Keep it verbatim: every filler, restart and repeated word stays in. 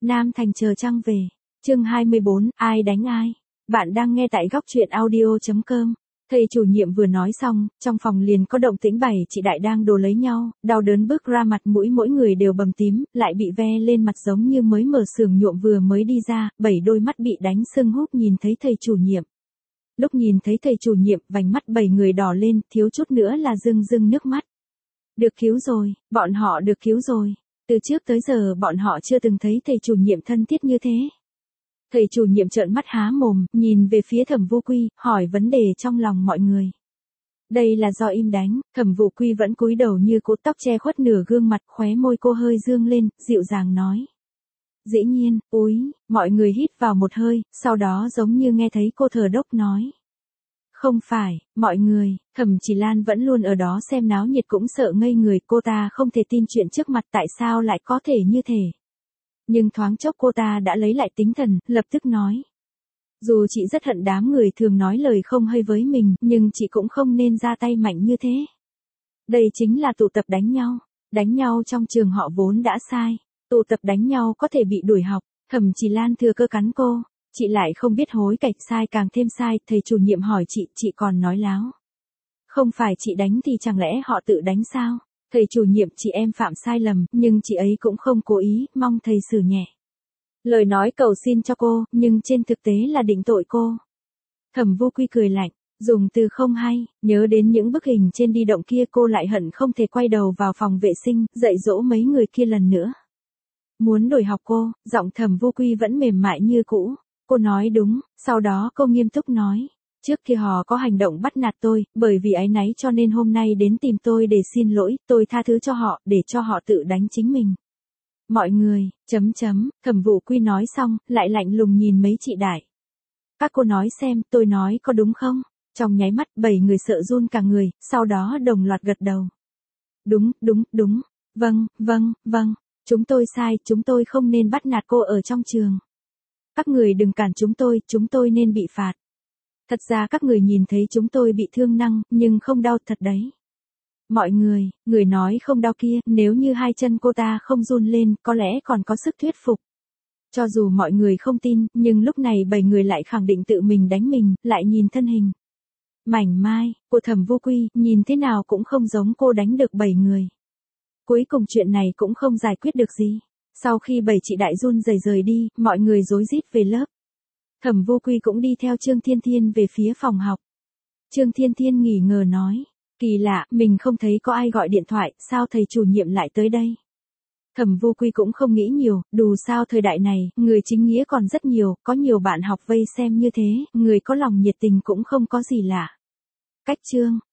Nam Thành chờ trăng về. Chương hai mươi bốn, ai đánh ai? Bạn đang nghe tại góc truyện audio chấm com. Thầy chủ nhiệm vừa nói xong, trong phòng liền có động tĩnh bảy chị đại đang đổ lấy nhau, đau đớn bước ra mặt mũi mỗi người đều bầm tím, lại bị ve lên mặt giống như mới mở xưởng nhuộm vừa mới đi ra, bảy đôi mắt bị đánh sưng húp nhìn thấy thầy chủ nhiệm. Lúc nhìn thấy thầy chủ nhiệm, vành mắt bảy người đỏ lên, thiếu chút nữa là rưng rưng nước mắt. Được cứu rồi, bọn họ được cứu rồi. Từ trước tới giờ bọn họ chưa từng thấy thầy chủ nhiệm thân thiết như thế. Thầy chủ nhiệm trợn mắt há mồm, nhìn về phía Thẩm Vô Quy, hỏi vấn đề trong lòng mọi người. Đây là do im đánh, Thẩm Vô Quy vẫn cúi đầu như cột tóc che khuất nửa gương mặt, khóe môi cô hơi dương lên, dịu dàng nói. Dĩ nhiên, úi, mọi người hít vào một hơi, sau đó giống như nghe thấy cô thở đốc nói. Không phải, mọi người, Thẩm Chỉ Lan vẫn luôn ở đó xem náo nhiệt cũng sợ ngây người, cô ta không thể tin chuyện trước mặt tại sao lại có thể như thế. Nhưng thoáng chốc cô ta đã lấy lại tinh thần, lập tức nói. Dù chị rất hận đám người thường nói lời không hay với mình, nhưng chị cũng không nên ra tay mạnh như thế. Đây chính là tụ tập đánh nhau, đánh nhau trong trường họ vốn đã sai, tụ tập đánh nhau có thể bị đuổi học, Thẩm Chỉ Lan thừa cơ cắn cô. Chị lại không biết hối cải, sai càng thêm sai, thầy chủ nhiệm hỏi chị, chị còn nói láo. Không phải chị đánh thì chẳng lẽ họ tự đánh sao? Thầy chủ nhiệm, chị em phạm sai lầm, nhưng chị ấy cũng không cố ý, mong thầy xử nhẹ. Lời nói cầu xin cho cô, nhưng trên thực tế là định tội cô. Thẩm Vô Quy cười lạnh, dùng từ không hay, nhớ đến những bức hình trên di động kia cô lại hận không thể quay đầu vào phòng vệ sinh, dạy dỗ mấy người kia lần nữa. Muốn đổi học cô, giọng Thẩm Vô Quy vẫn mềm mại như cũ. Cô nói đúng, sau đó cô nghiêm túc nói, trước khi họ có hành động bắt nạt tôi, bởi vì áy náy cho nên hôm nay đến tìm tôi để xin lỗi, tôi tha thứ cho họ, để cho họ tự đánh chính mình. Mọi người, chấm chấm, Thẩm Vô Quy nói xong, lại lạnh lùng nhìn mấy chị đại. Các cô nói xem, tôi nói có đúng không? Trong nháy mắt, bảy người sợ run cả người, sau đó đồng loạt gật đầu. Đúng, đúng, đúng, vâng, vâng, vâng, chúng tôi sai, chúng tôi không nên bắt nạt cô ở trong trường. Các người đừng cản chúng tôi, chúng tôi nên bị phạt. Thật ra các người nhìn thấy chúng tôi bị thương năng, nhưng không đau thật đấy. Mọi người, người nói không đau kia, nếu như hai chân cô ta không run lên, có lẽ còn có sức thuyết phục. Cho dù mọi người không tin, nhưng lúc này bảy người lại khẳng định tự mình đánh mình, lại nhìn thân hình. Mảnh mai, của Thẩm Vô Quy, nhìn thế nào cũng không giống cô đánh được bảy người. Cuối cùng chuyện này cũng không giải quyết được gì. Sau khi bảy chị đại run rẩy rời đi, mọi người rối rít về lớp. Thẩm Vô Quy cũng đi theo Trương Thiên Thiên về phía phòng học. Trương Thiên Thiên nghỉ ngờ nói, kỳ lạ, mình không thấy có ai gọi điện thoại, sao thầy chủ nhiệm lại tới đây? Thẩm Vô Quy cũng không nghĩ nhiều, dù sao thời đại này, người chính nghĩa còn rất nhiều, có nhiều bạn học vây xem như thế, người có lòng nhiệt tình cũng không có gì lạ. Cách chương,